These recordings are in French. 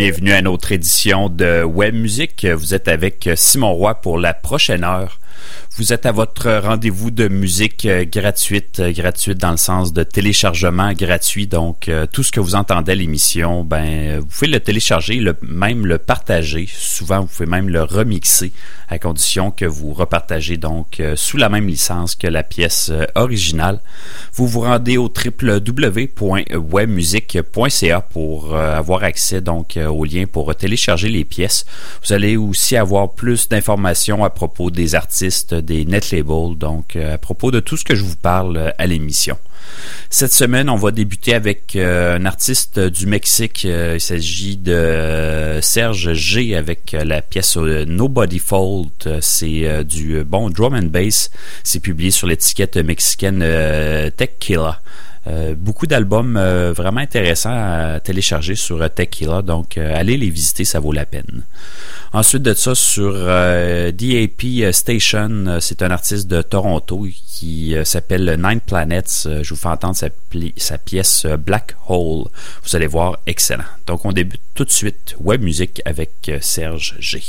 Bienvenue à notre édition de Web Musique. Vous êtes avec Simon Roy pour la prochaine heure. Vous êtes à votre rendez-vous de musique gratuite dans le sens de téléchargement gratuit. Donc, tout ce que vous entendez à l'émission, vous pouvez le télécharger, même le partager. Souvent, vous pouvez même le remixer à condition que vous repartagez donc sous la même licence que la pièce originale. Vous vous rendez au www.webmusique.ca pour avoir accès donc au lien pour télécharger les pièces. Vous allez aussi avoir plus d'informations à propos des artistes, des net labels, donc à propos de tout ce que je vous parle à l'émission. Cette semaine, on va débuter avec un artiste du Mexique. Il s'agit de Serge G avec la pièce Nobody Fault. C'est du bon drum and bass. C'est publié sur l'étiquette mexicaine Tequila. Beaucoup d'albums vraiment intéressants à télécharger sur Tequila, donc allez les visiter, ça vaut la peine. Ensuite de ça, sur DAP Station, c'est un artiste de Toronto qui s'appelle Nine Planets. Je vous fais entendre sa pièce Black Hole. Vous allez voir, excellent. Donc on débute tout de suite Web Musique avec Serge G.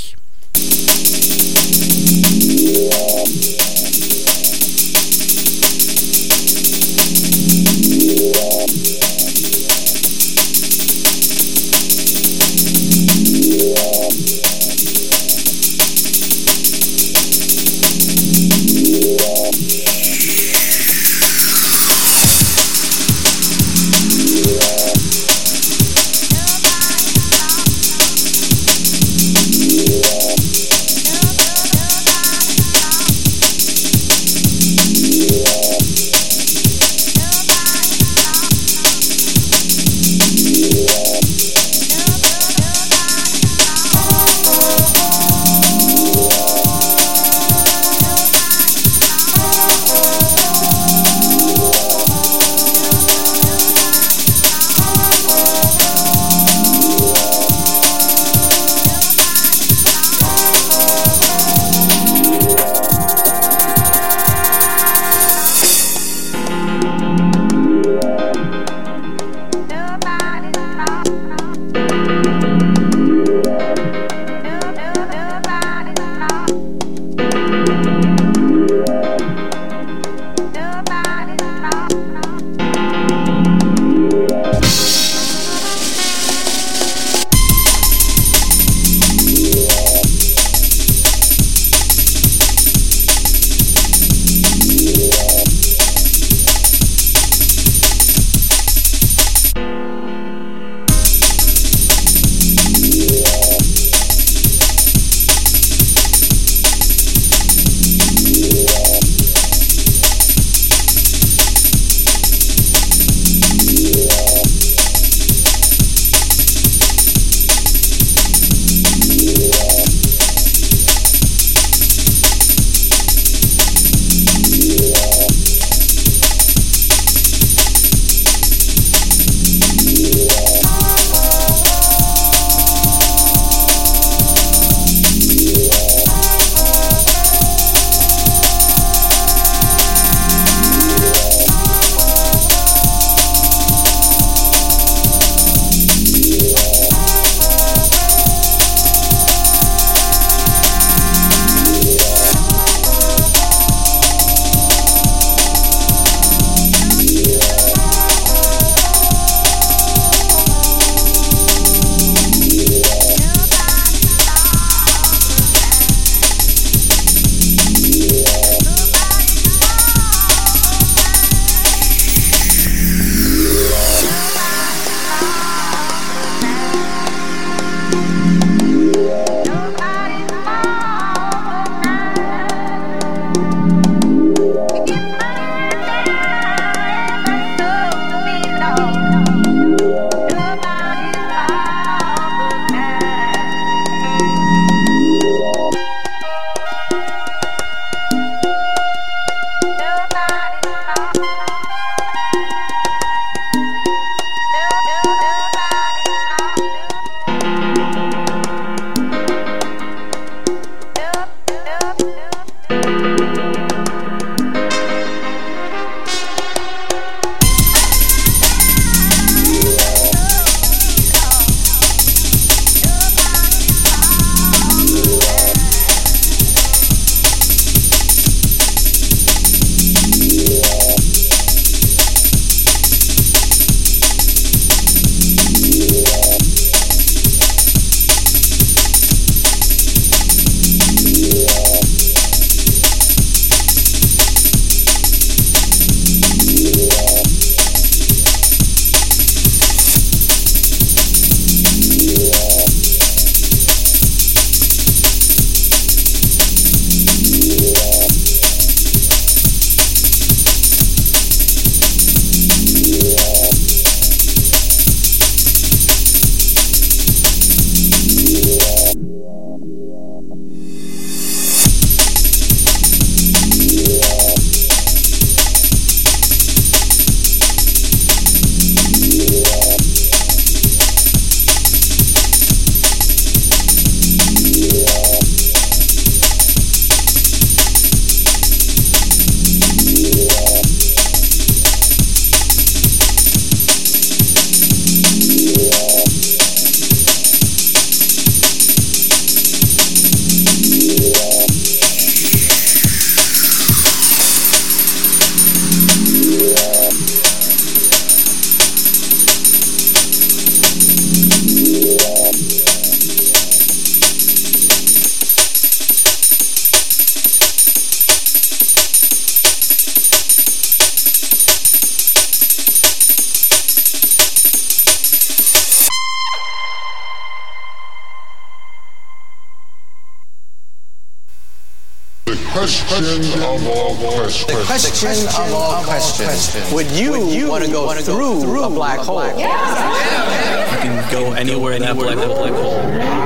question of all questions. The question of all questions. Would you want to go through a black hole? Yeah. You can go anywhere in that black hole.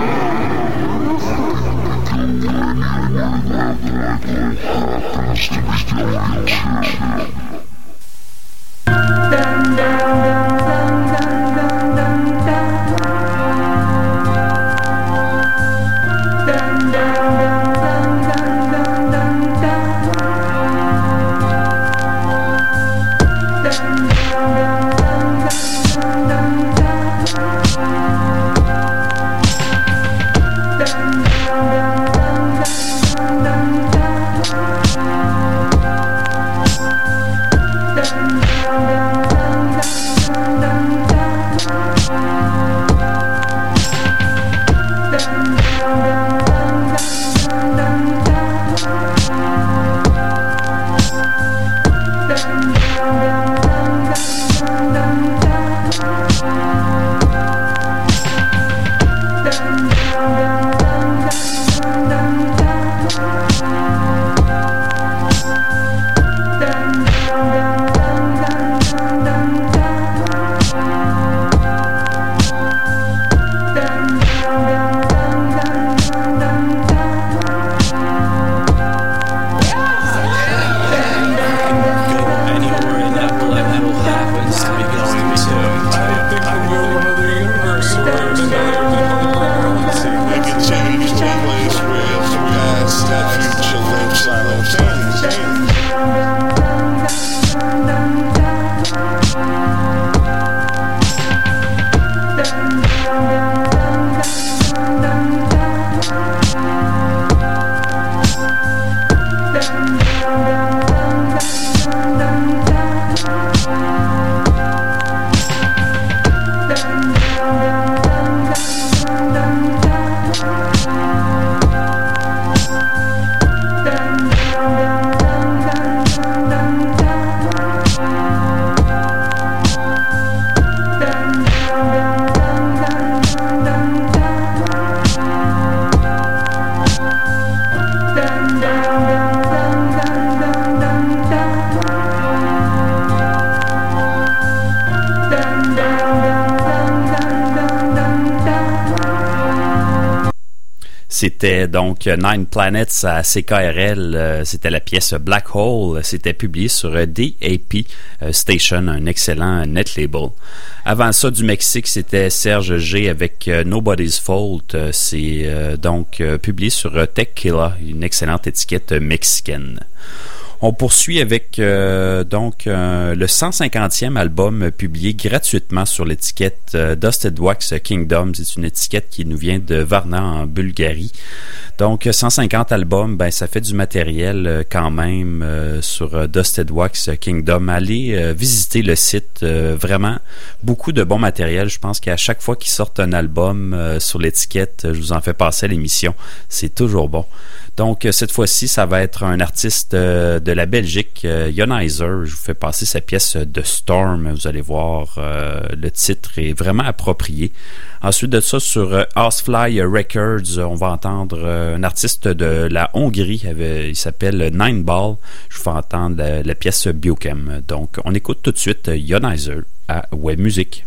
C'était donc Nine Planets à CKRL, c'était la pièce Black Hole, c'était publié sur DAP Station, un excellent net label. Avant ça, du Mexique, c'était Serge G avec Nobody's Fault, c'est donc publié sur Tequila, une excellente étiquette mexicaine. On poursuit avec le 150e album publié gratuitement sur l'étiquette Dusted Wax Kingdom. C'est une étiquette qui nous vient de Varna en Bulgarie. Donc 150 albums, ça fait du matériel quand même sur Dusted Wax Kingdom. Allez visiter le site, vraiment beaucoup de bon matériel. Je pense qu'à chaque fois qu'ils sortent un album sur l'étiquette, je vous en fais passer à l'émission. C'est toujours bon. Donc cette fois-ci, ça va être un artiste de la Belgique, Ionizer. Je vous fais passer sa pièce de Storm. Vous allez voir, le titre est vraiment approprié. Ensuite de ça, sur Housefly Records, on va entendre un artiste de la Hongrie. Il s'appelle Nine Ball. Je vous fais entendre la pièce Biochem. Donc, on écoute tout de suite Ionizer à Web Music.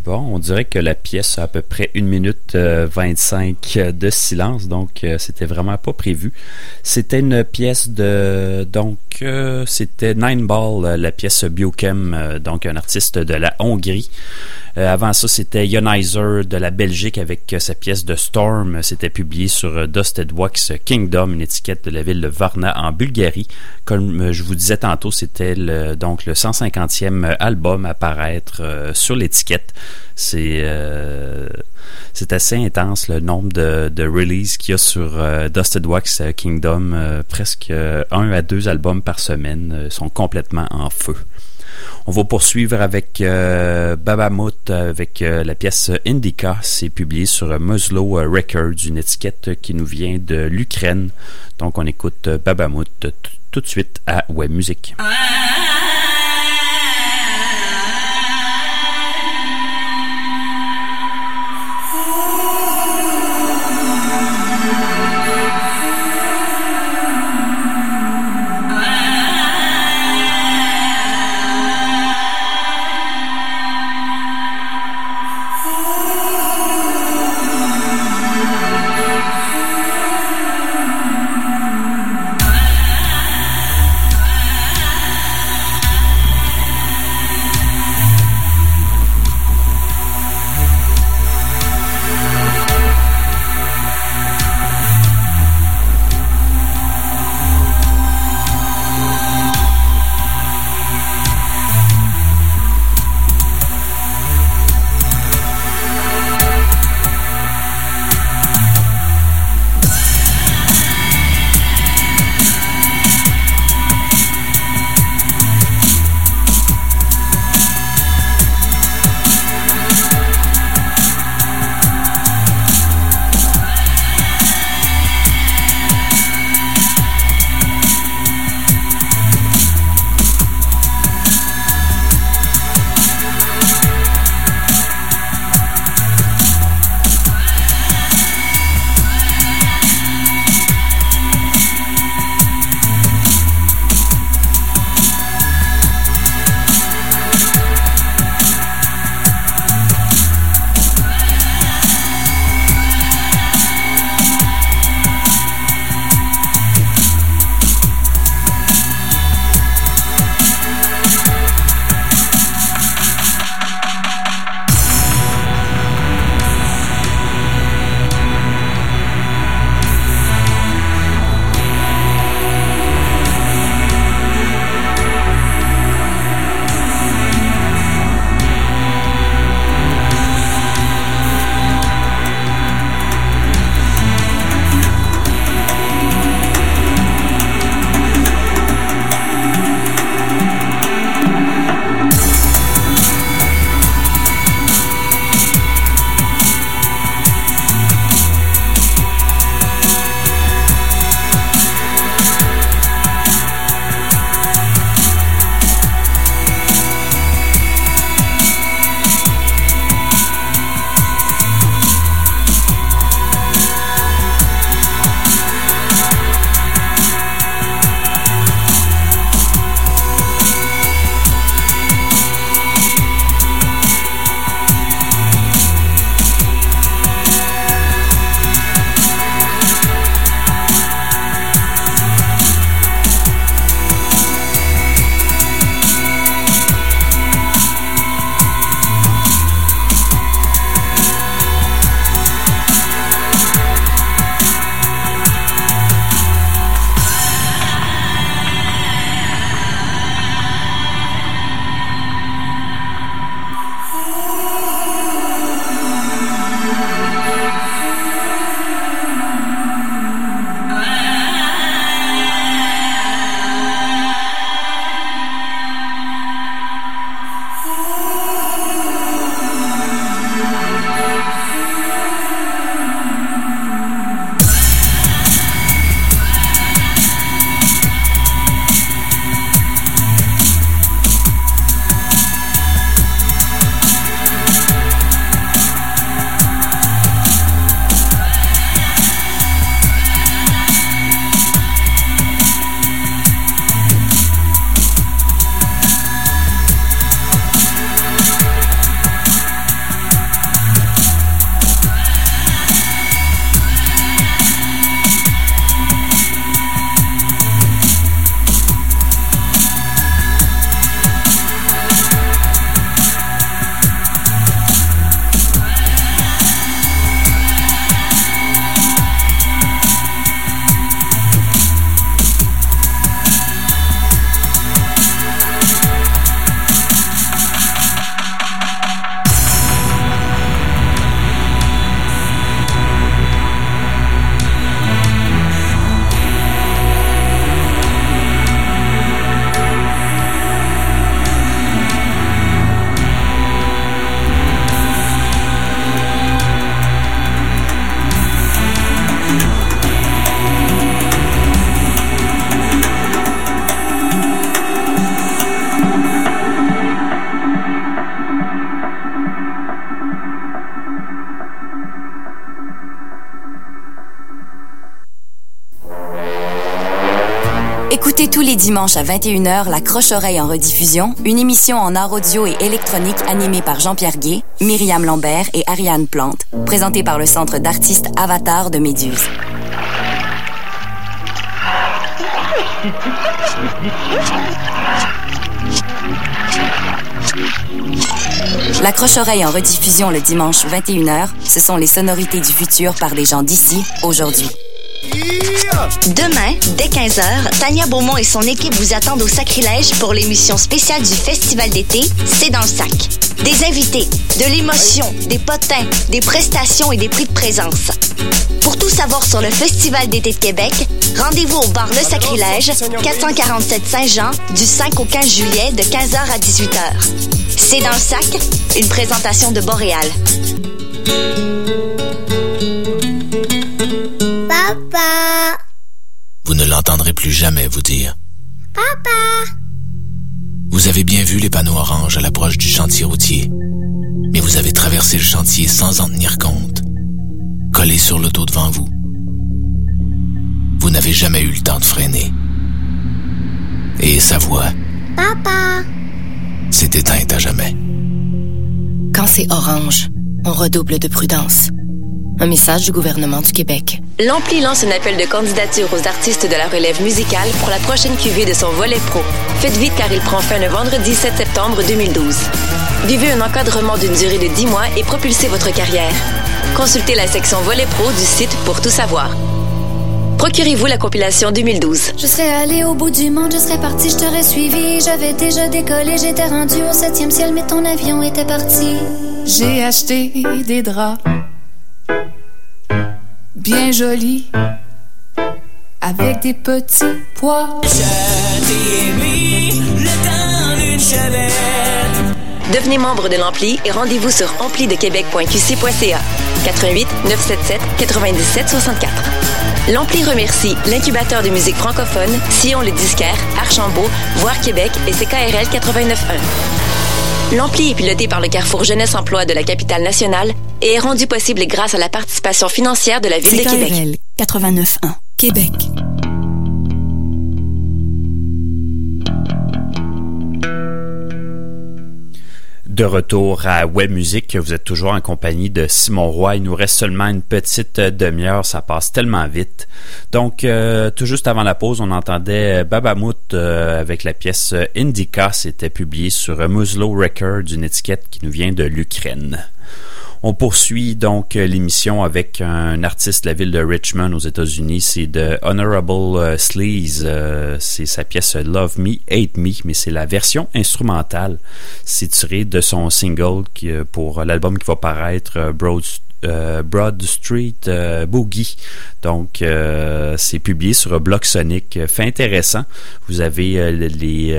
Bon, on dirait que la pièce a à peu près 1 minute 25 de silence, donc c'était vraiment pas prévu. C'était une pièce c'était Nine Ball, la pièce Biochem, donc un artiste de la Hongrie. Avant ça, c'était Ionizer de la Belgique avec sa pièce de Storm. C'était publié sur Dusted Wax Kingdom, une étiquette de la ville de Varna en Bulgarie. Comme je vous disais tantôt, c'était le 150e album à paraître sur l'étiquette. C'est assez intense le nombre de releases qu'il y a sur Dusted Wax Kingdom. Presque 1 à 2 albums par semaine sont complètement en feu. On va poursuivre avec Babamout avec la pièce Indica. C'est publié sur Muslow Records, une étiquette qui nous vient de l'Ukraine. Donc on écoute Babamout tout de suite à Web Music. Écoutez tous les dimanches à 21h La Croche-Oreille en rediffusion, une émission en art audio et électronique animée par Jean-Pierre Gué, Myriam Lambert et Ariane Plante, présentée par le Centre d'artistes Avatar de Méduse. La Croche-Oreille en rediffusion le dimanche 21h, ce sont les sonorités du futur par des gens d'ici, aujourd'hui. Demain, dès 15h, Tania Beaumont et son équipe vous attendent au Sacrilège pour l'émission spéciale du Festival d'été C'est dans le sac. Des invités, de l'émotion, des potins, des prestations et des prix de présence. Pour tout savoir sur le Festival d'été de Québec, rendez-vous au bar Le Sacrilège, 447 Saint-Jean, du 5 au 15 juillet, de 15h à 18h. C'est dans le sac, une présentation de Boréal. Papa! Vous ne l'entendrez plus jamais vous dire « Papa! » Vous avez bien vu les panneaux oranges à l'approche du chantier routier, mais vous avez traversé le chantier sans en tenir compte, collé sur l'auto devant vous. Vous n'avez jamais eu le temps de freiner. Et sa voix « Papa! » s'est éteinte à jamais. Quand c'est orange, on redouble de prudence. Un message du gouvernement du Québec. L'Ampli lance un appel de candidature aux artistes de la relève musicale pour la prochaine cuvée de son volet pro. Faites vite car il prend fin le vendredi 7 septembre 2012. Vivez un encadrement d'une durée de 10 mois et propulsez votre carrière. Consultez la section volet pro du site pour tout savoir. Procurez-vous la compilation 2012. Je serais allé au bout du monde, je serais parti, je t'aurais suivi. J'avais déjà décollé, j'étais rendu au 7e ciel, mais ton avion était parti. J'ai acheté des draps bien jolis avec des petits pois. Je t'ai mis le temps d'une chevette. Devenez membre de l'Ampli et rendez-vous sur amplidequebec.qc.ca 88 977 97 64. L'Ampli remercie l'incubateur de musique francophone, Sillon le disquaire, Archambault, Voir Québec et CKRL 89.1. L'Ampli est piloté par le Carrefour Jeunesse Emploi de la capitale nationale et est rendu possible grâce à la participation financière de la Ville de Québec. CKRL 89.1, Québec. De retour à Web Musique, vous êtes toujours en compagnie de Simon Roy. Il nous reste seulement une petite demi-heure, ça passe tellement vite. Donc, tout juste avant la pause, on entendait Babamout avec la pièce Indica. C'était publié sur Muslow Records, une étiquette qui nous vient de l'Ukraine. On poursuit donc l'émission avec un artiste de la ville de Richmond aux États-Unis. C'est de Honorable Sleaze. C'est sa pièce Love Me, Hate Me, mais c'est la version instrumentale. C'est tiré de son single pour l'album qui va paraître, Broad Street Boogie. Donc c'est publié sur Bloc Sonic. Fait intéressant. Vous avez les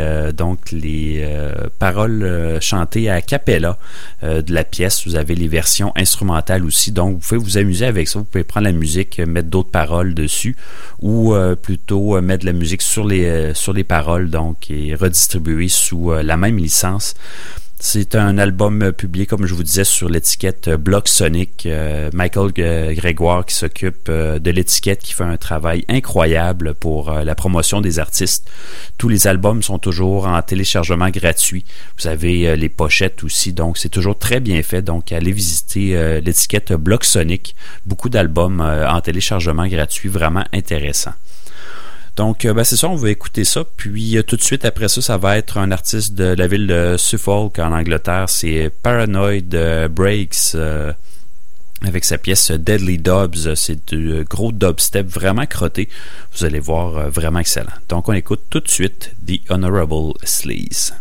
paroles chantées à cappella de la pièce. Vous avez les versions instrumentales aussi. Donc vous pouvez vous amuser avec ça. Vous pouvez prendre la musique, mettre d'autres paroles dessus, ou plutôt mettre de la musique sur les paroles, donc, et redistribuer sous la même licence. C'est un album publié, comme je vous disais, sur l'étiquette Bloc Sonic. Michael Grégoire qui s'occupe de l'étiquette, qui fait un travail incroyable pour la promotion des artistes. Tous les albums sont toujours en téléchargement gratuit. Vous avez les pochettes aussi, donc c'est toujours très bien fait. Donc allez visiter l'étiquette Bloc Sonic. Beaucoup d'albums en téléchargement gratuit, vraiment intéressant. Donc, c'est ça, on va écouter ça. Puis, tout de suite après ça, ça va être un artiste de la ville de Suffolk, en Angleterre. C'est Paranoid Breaks, avec sa pièce Deadly Dubs. C'est du gros dubstep vraiment crotté. Vous allez voir, vraiment excellent. Donc, on écoute tout de suite The Honorable Sleaze.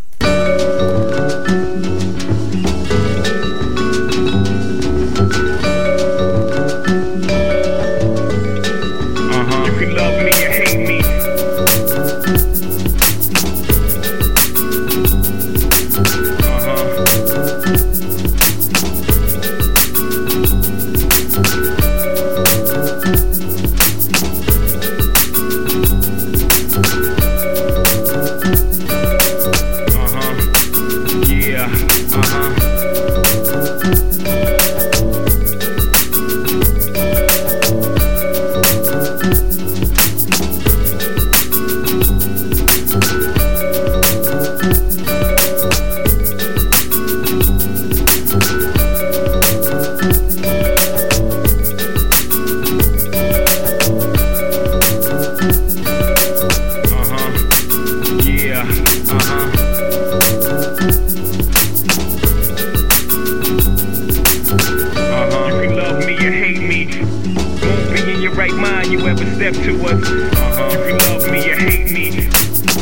Yeah. or hate me. Won't be in your right mind, you ever step to us. If you love me or hate me.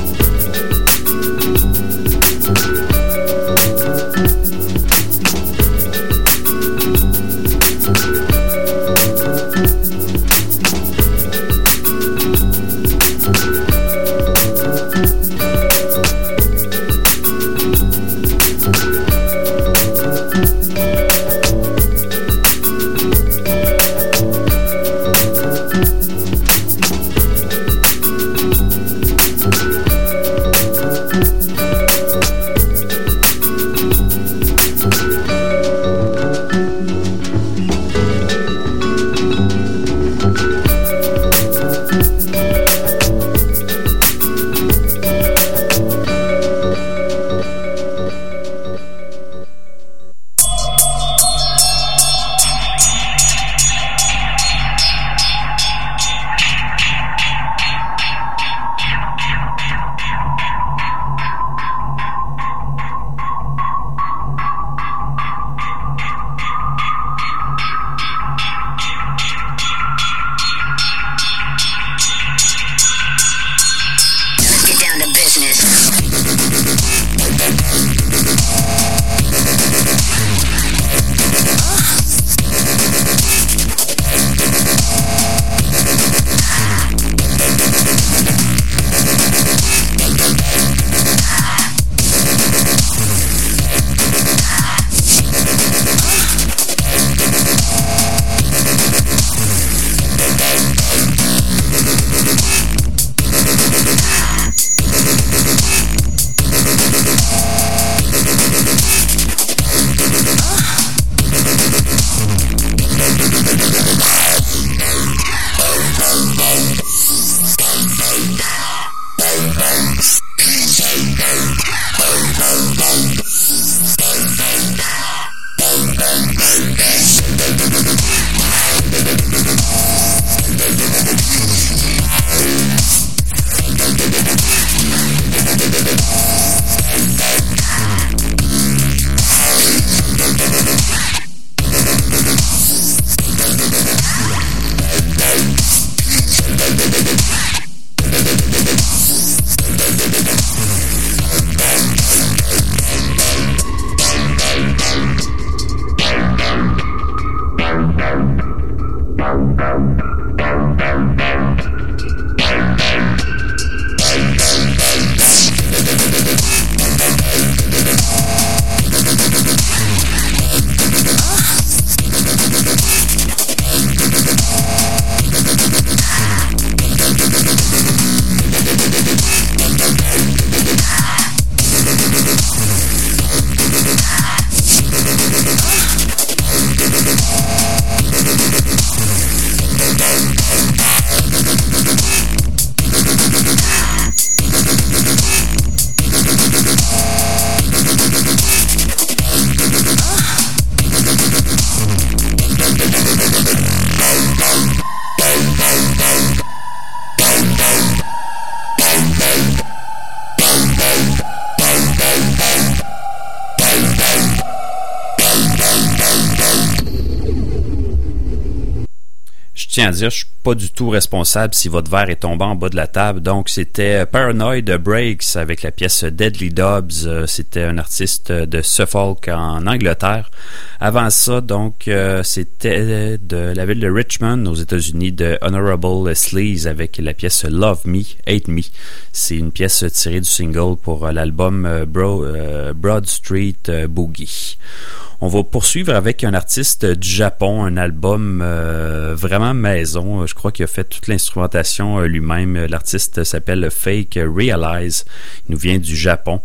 Je tiens à dire, je suis pas du tout responsable si votre verre est tombé en bas de la table. Donc, c'était Paranoid Breaks avec la pièce Deadly Dobbs. C'était un artiste de Suffolk en Angleterre. Avant ça, donc, c'était de la ville de Richmond aux États-Unis de Honorable Sleaze avec la pièce Love Me, Hate Me. C'est une pièce tirée du single pour l'album Broad Street Boogie. On va poursuivre avec un artiste du Japon, un album vraiment maison. Je crois qu'il a fait toute l'instrumentation lui-même. L'artiste s'appelle Fake Realize. Il nous vient du Japon.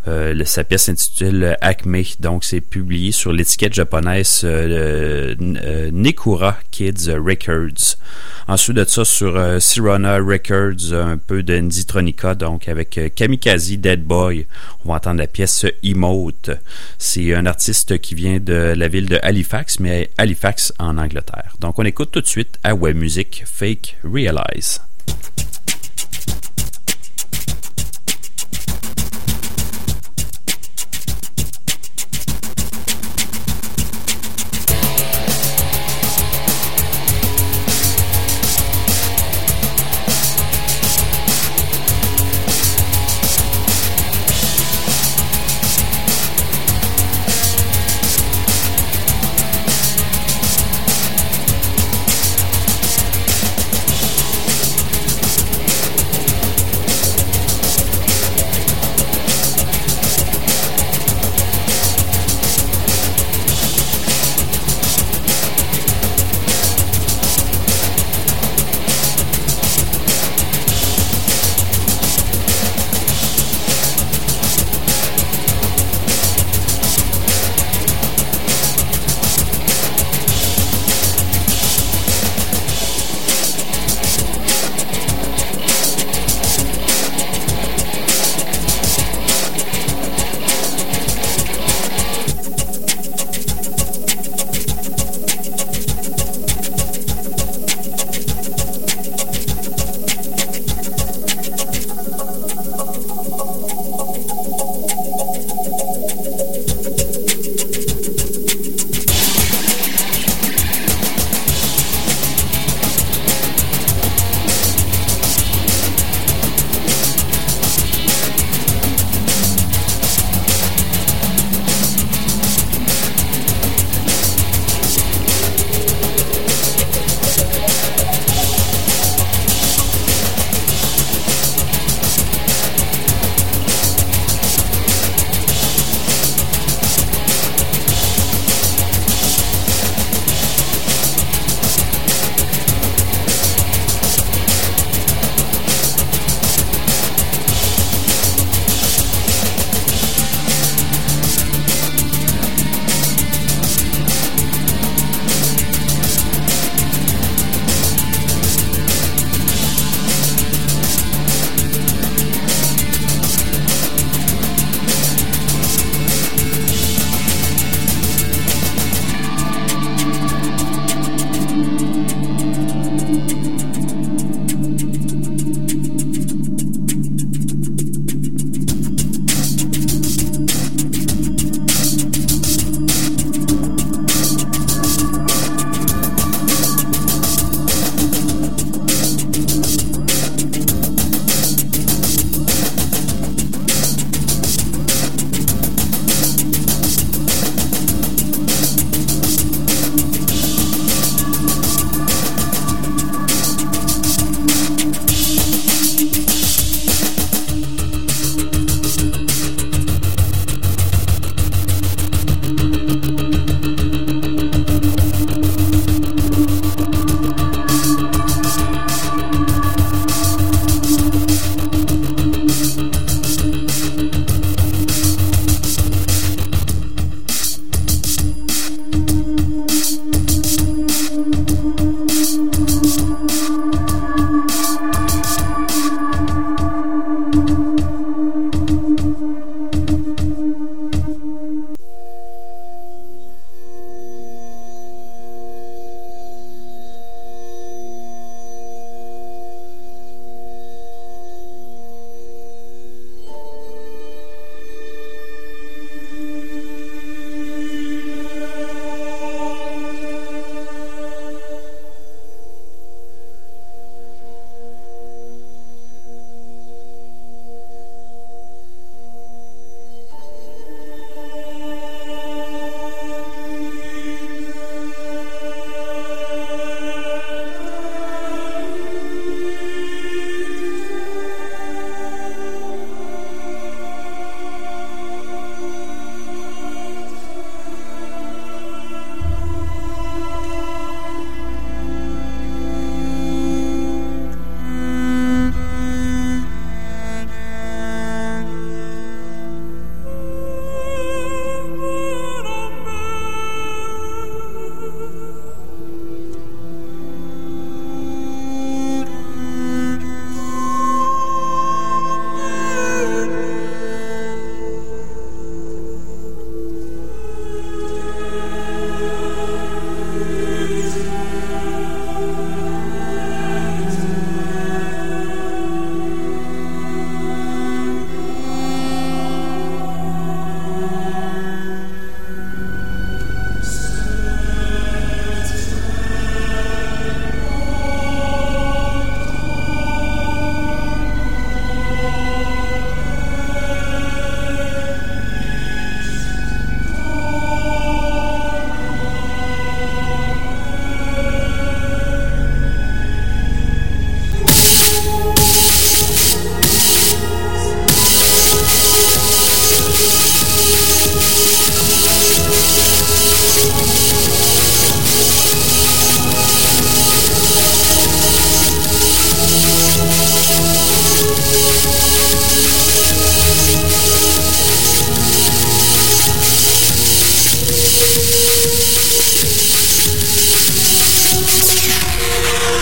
Sa pièce s'intitule Acme, donc c'est publié sur l'étiquette japonaise Nekura Kids Records. Ensuite de ça, sur Sirona Records, un peu de Nditronica, donc avec Kamikaze Dead Boy. On va entendre la pièce Emote. C'est un artiste qui vient de la ville de Halifax, mais Halifax en Angleterre. Donc on écoute tout de suite à Web Music Fake Realize.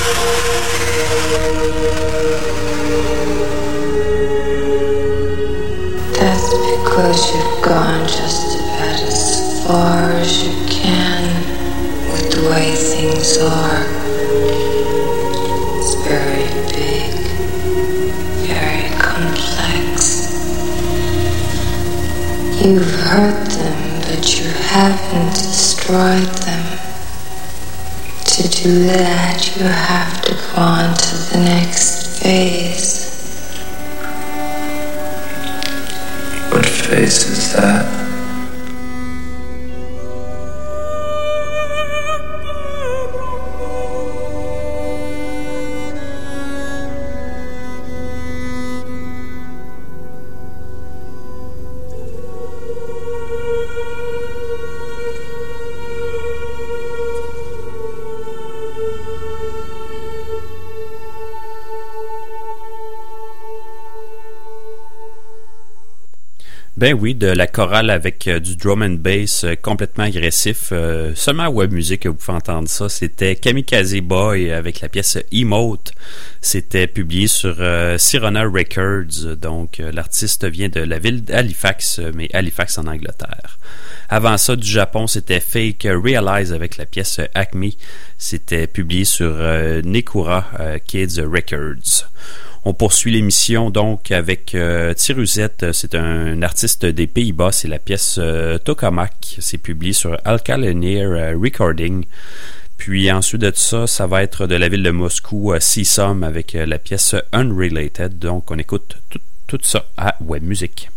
That's because you've gone just about as far as you can with the way things are. It's very big, very complex. You've hurt them, but you haven't destroyed them. To do that, you have to go on to the next phase. What phase is that? Ben oui, de la chorale avec du drum and bass complètement agressif. Seulement à Web Music que vous pouvez entendre ça. C'était Kamikaze Boy avec la pièce Emote. C'était publié sur Sirona Records. Donc l'artiste vient de la ville d'Halifax, mais Halifax en Angleterre. Avant ça, du Japon, c'était Fake Realize avec la pièce Acme. C'était publié sur Nekura Kids Records. On poursuit l'émission donc avec Tiruzette, c'est un artiste des Pays-Bas, c'est la pièce Tokamak, c'est publié sur Alkalinir Recording. Puis ensuite de ça, ça va être de la ville de Moscou, Seasum avec la pièce Unrelated. Donc on écoute tout ça à Web Music.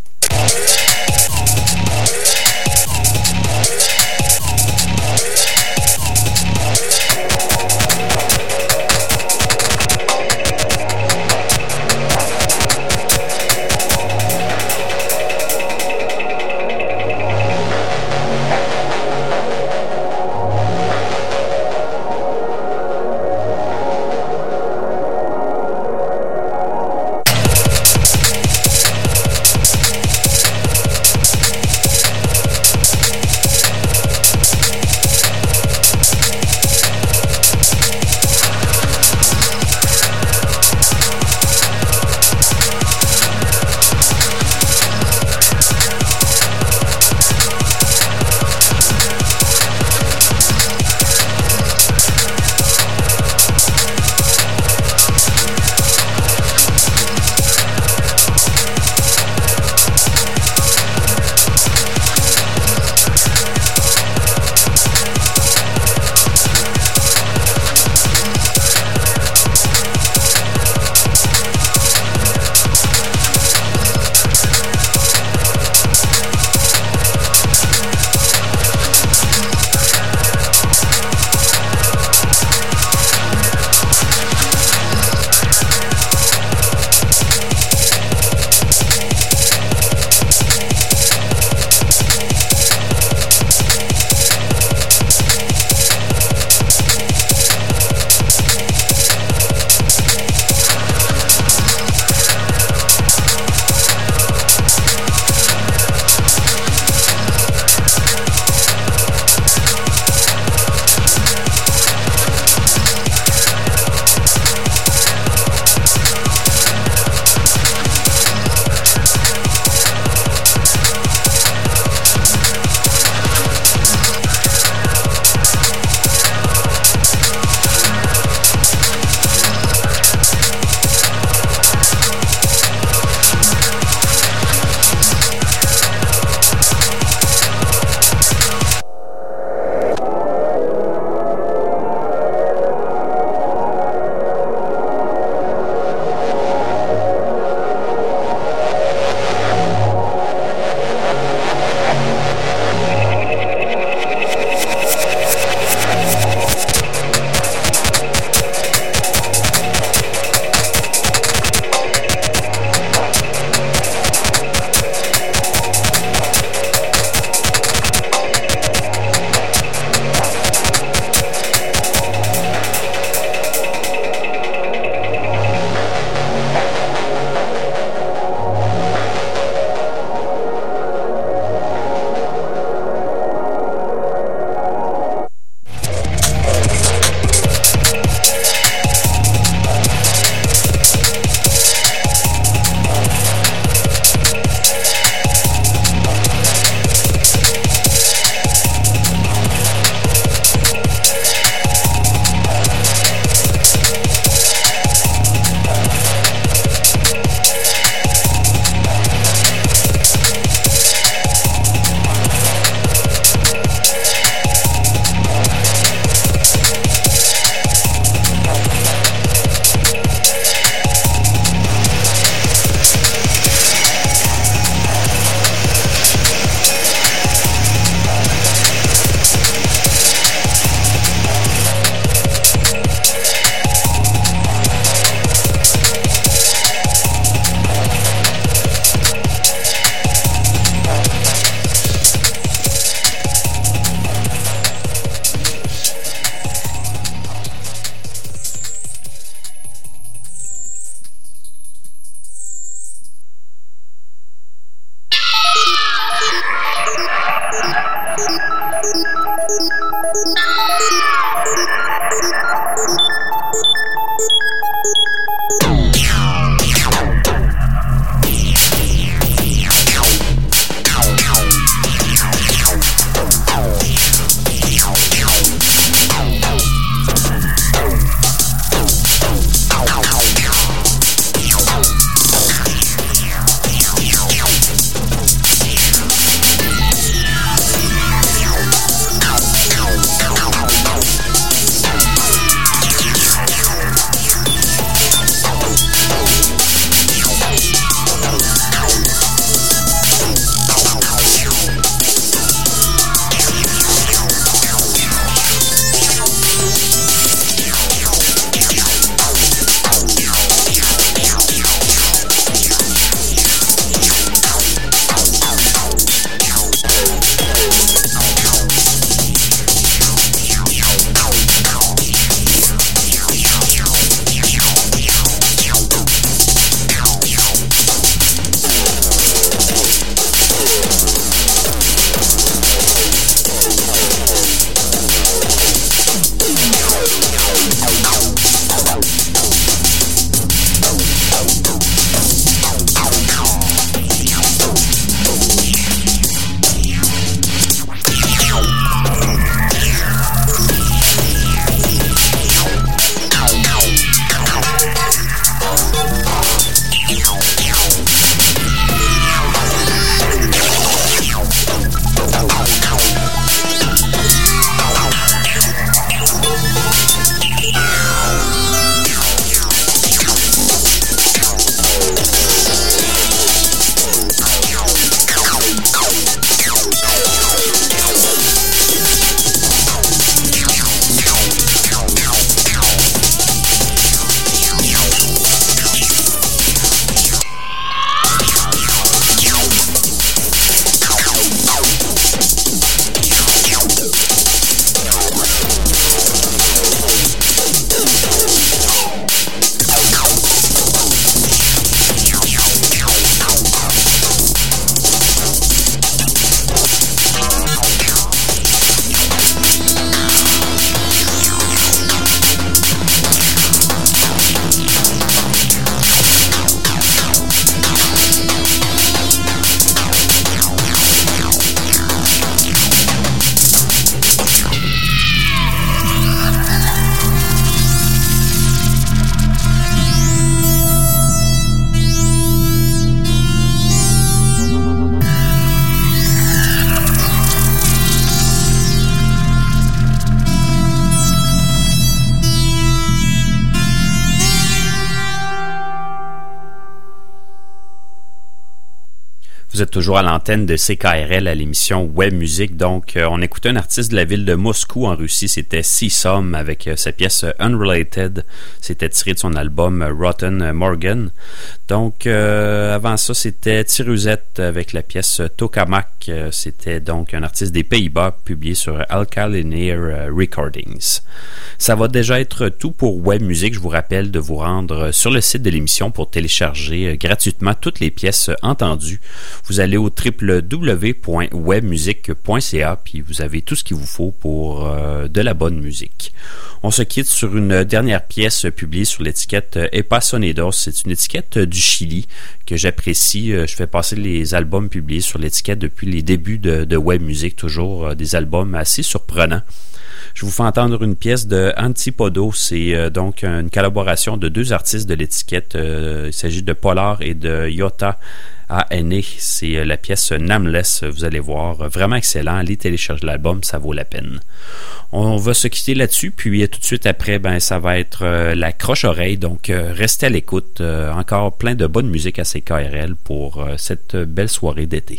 Vous êtes toujours à l'antenne de CKRL à l'émission Web Music. Donc, on écoutait un artiste de la ville de Moscou en Russie. C'était Seasom avec sa pièce Unrelated. C'était tiré de son album Rotten Morgan. Donc, avant ça, c'était Tiruzette avec la pièce Tokamak. C'était donc un artiste des Pays-Bas publié sur Alkaline Recordings. Ça va déjà être tout pour Web Music. Je vous rappelle de vous rendre sur le site de l'émission pour télécharger gratuitement toutes les pièces entendues. Vous allez au www.webmusic.ca puis vous avez tout ce qu'il vous faut pour de la bonne musique. On se quitte sur une dernière pièce publiée sur l'étiquette Epa Sonidos. C'est une étiquette du Chili que j'apprécie. Je fais passer les albums publiés sur l'étiquette depuis les débuts de Web Music, toujours des albums assez surprenants. Je vous fais entendre une pièce de Antipodo. C'est donc une collaboration de deux artistes de l'étiquette. Il s'agit de Polar et de Yota A.N.E. C'est la pièce Nameless. Vous allez voir, vraiment excellent. Allez télécharger l'album, ça vaut la peine. On va se quitter là-dessus, puis tout de suite après, ça va être la croche-oreille. Donc, restez à l'écoute. Encore plein de bonne musique à CKRL pour cette belle soirée d'été.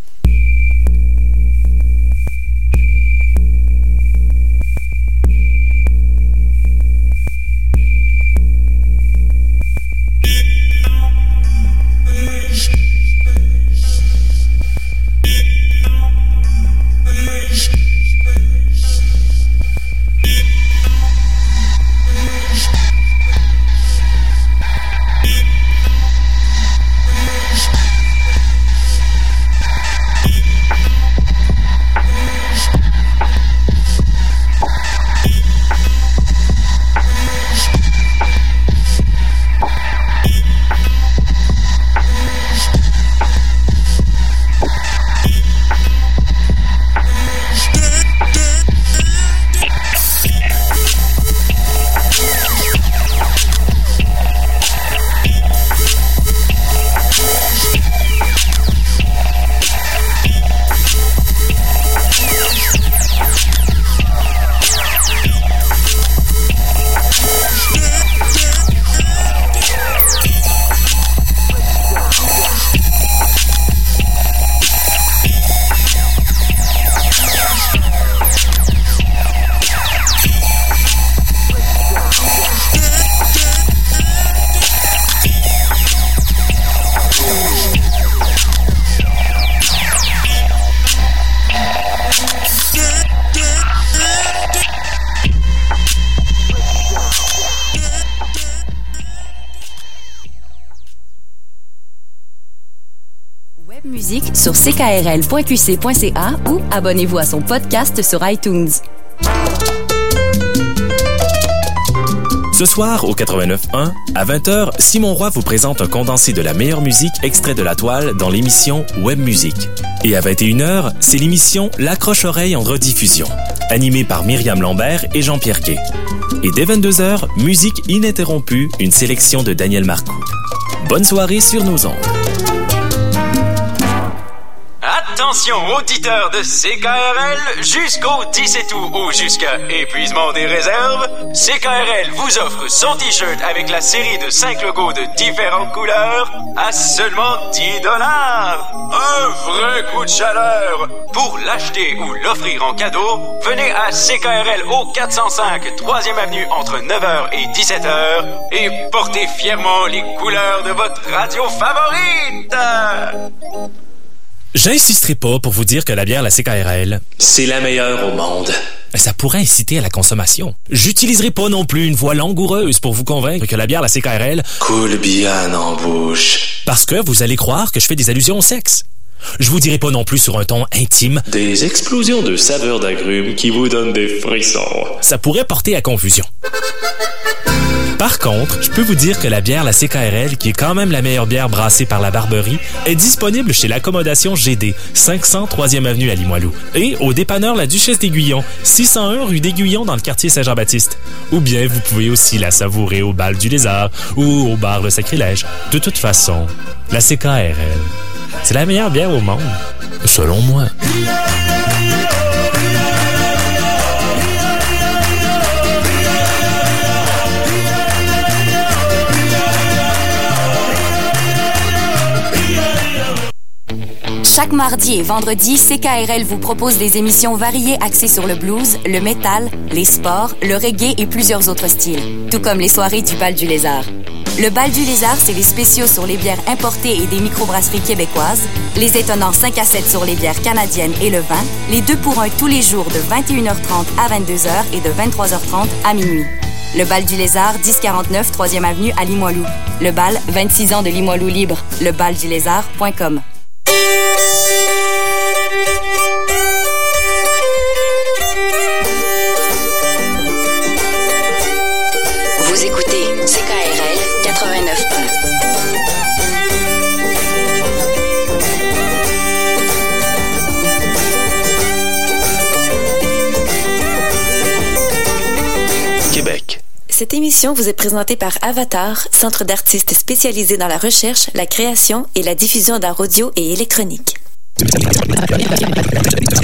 Sur ckrl.qc.ca ou abonnez-vous à son podcast sur iTunes. Ce soir, au 89.1, à 20h, Simon Roy vous présente un condensé de la meilleure musique extrait de la toile dans l'émission Web Music. Et à 21h, c'est l'émission La Croche-Oreille en rediffusion, animée par Myriam Lambert et Jean-Pierre Gay. Et dès 22h, musique ininterrompue, une sélection de Daniel Marcoux. Bonne soirée sur nos ondes. Attention auditeurs de CKRL, jusqu'au 17 août ou jusqu'à épuisement des réserves, CKRL vous offre son t-shirt avec la série de 5 logos de différentes couleurs à seulement $10. Un vrai coup de chaleur! Pour l'acheter ou l'offrir en cadeau, venez à CKRL au 405 3e Avenue entre 9h et 17h et portez fièrement les couleurs de votre radio favorite! J'insisterai pas pour vous dire que la bière la CKRL, c'est la meilleure au monde. Ça pourrait inciter à la consommation. J'utiliserai pas non plus une voix langoureuse pour vous convaincre que la bière la CKRL coule bien en bouche. Parce que vous allez croire que je fais des allusions au sexe. Je vous dirai pas non plus sur un ton intime des explosions de saveurs d'agrumes qui vous donnent des frissons. Ça pourrait porter à confusion. Par contre, je peux vous dire que la bière la CKRL, qui est quand même la meilleure bière brassée par la Barberie, est disponible chez l'Accommodation GD, 500 3e Avenue à Limoilou, et au dépanneur La Duchesse d'Aiguillon, 601 rue d'Aiguillon dans le quartier Saint-Jean-Baptiste. Ou bien vous pouvez aussi la savourer au Bal du Lézard ou au bar Le Sacrilège. De toute façon, la CKRL, c'est la meilleure bière au monde, selon moi. Chaque mardi et vendredi, CKRL vous propose des émissions variées axées sur le blues, le métal, les sports, le reggae et plusieurs autres styles, tout comme les soirées du Bal du Lézard. Le Bal du Lézard, c'est les spéciaux sur les bières importées et des microbrasseries québécoises, les étonnants 5 à 7 sur les bières canadiennes et le vin, les 2 pour 1 tous les jours de 21h30 à 22h et de 23h30 à minuit. Le Bal du Lézard, 1049 3e Avenue à Limoilou. Le Bal, 26 ans de Limoilou libre. Lebaldulézard.com. Vous écoutez CKRL 89.1. Québec. Cette émission vous est présentée par Avatar, centre d'artistes spécialisé dans la recherche, la création et la diffusion d'art audio et électronique.